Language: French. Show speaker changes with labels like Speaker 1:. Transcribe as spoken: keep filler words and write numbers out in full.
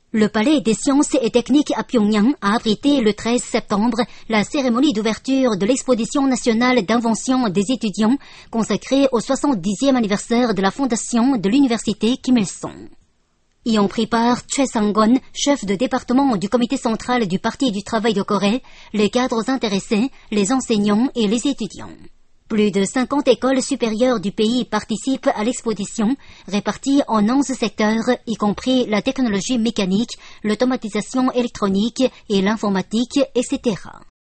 Speaker 1: Le Palais des sciences et techniques à Pyongyang a abrité le treize septembre la cérémonie d'ouverture de l'exposition nationale d'invention des étudiants consacrée au soixante-dixième anniversaire de la fondation de l'université Kim Il-sung. Y ont pris part Choi Sang-gon, chef de département du comité central du Parti du travail de Corée, les cadres intéressés, les enseignants et les étudiants. Plus de cinquante écoles supérieures du pays participent à l'exposition, réparties en onze secteurs, y compris la technologie mécanique, l'automatisation électronique et l'informatique, et cetera.